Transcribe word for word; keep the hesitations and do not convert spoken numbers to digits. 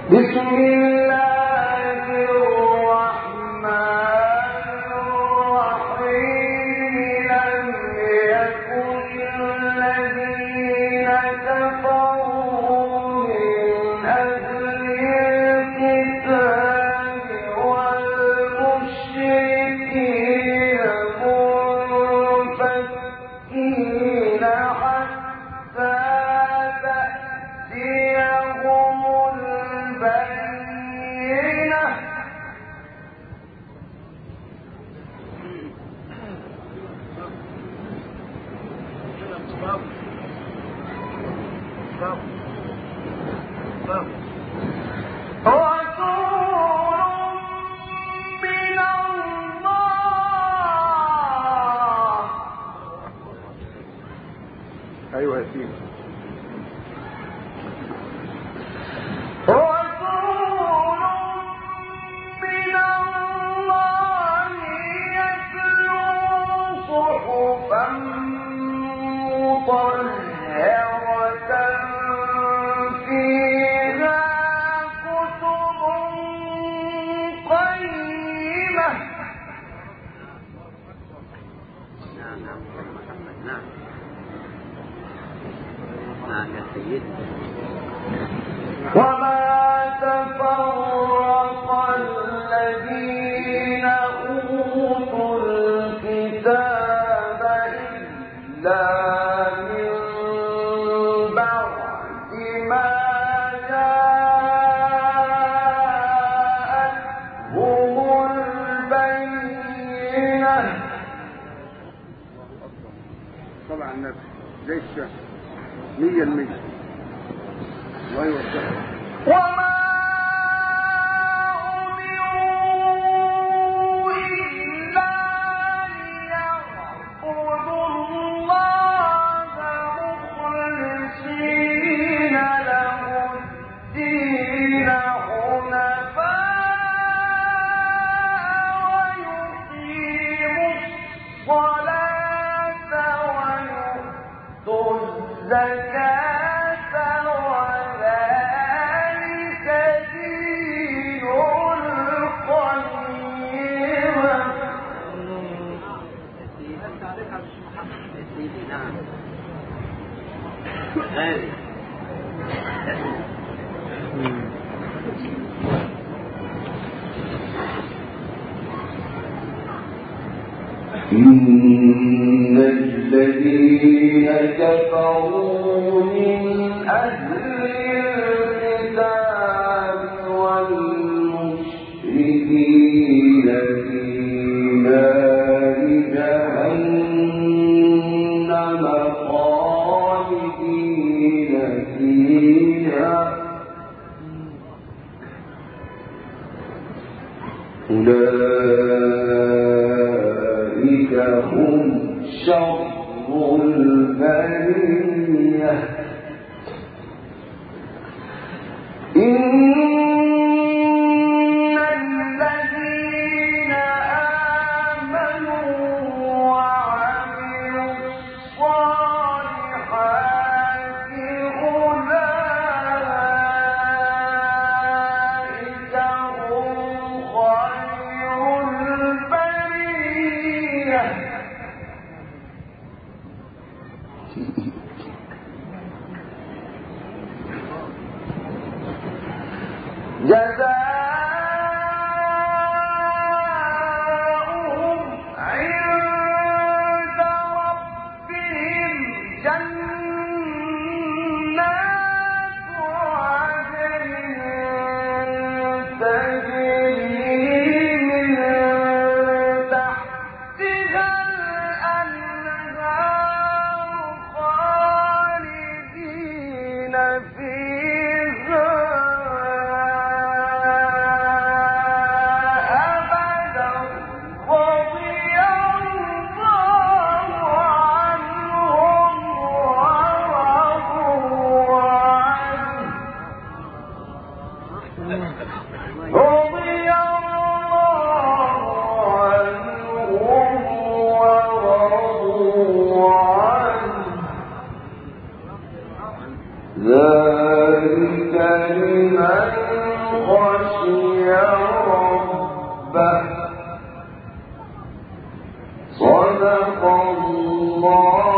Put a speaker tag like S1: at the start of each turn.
S1: بسم الله الرحمن الرحيم لم يكن الذين كفروا من أهل الكتاب والمشركين منفكين حتى تأتيهم البينة رسول من الله.
S2: ايوه يا سيدي.
S1: رسول من الله يتلو صحفا مطهرة فيها كتب قيمة.
S3: نعم نعم محمد نعم نعم يا سيدي.
S1: وما تفرق الذين أوتوا الكتاب إلا من بعد ما جاءتهم البينة.
S2: طبعا النبي زي الشمس مية المية. الله يوفقك.
S1: وما أمروا إلا ليعبدوا الله مخلصين له الدين حنفاء ويقيموا الصلاة ويؤتوا الزكاة
S3: غالي.
S1: إن الذين كفروا من أهل الكتاب والمشركين في نار جهنم خالدين فيها أولئك هم شر البرية. إن الذين آمنوا وعملوا الصالحات أولئك هم خير البرية. جزاؤهم عند ربهم جنات عدن تجري من تحتها الأنهار خالدين فيها ذلك لمن صدق الله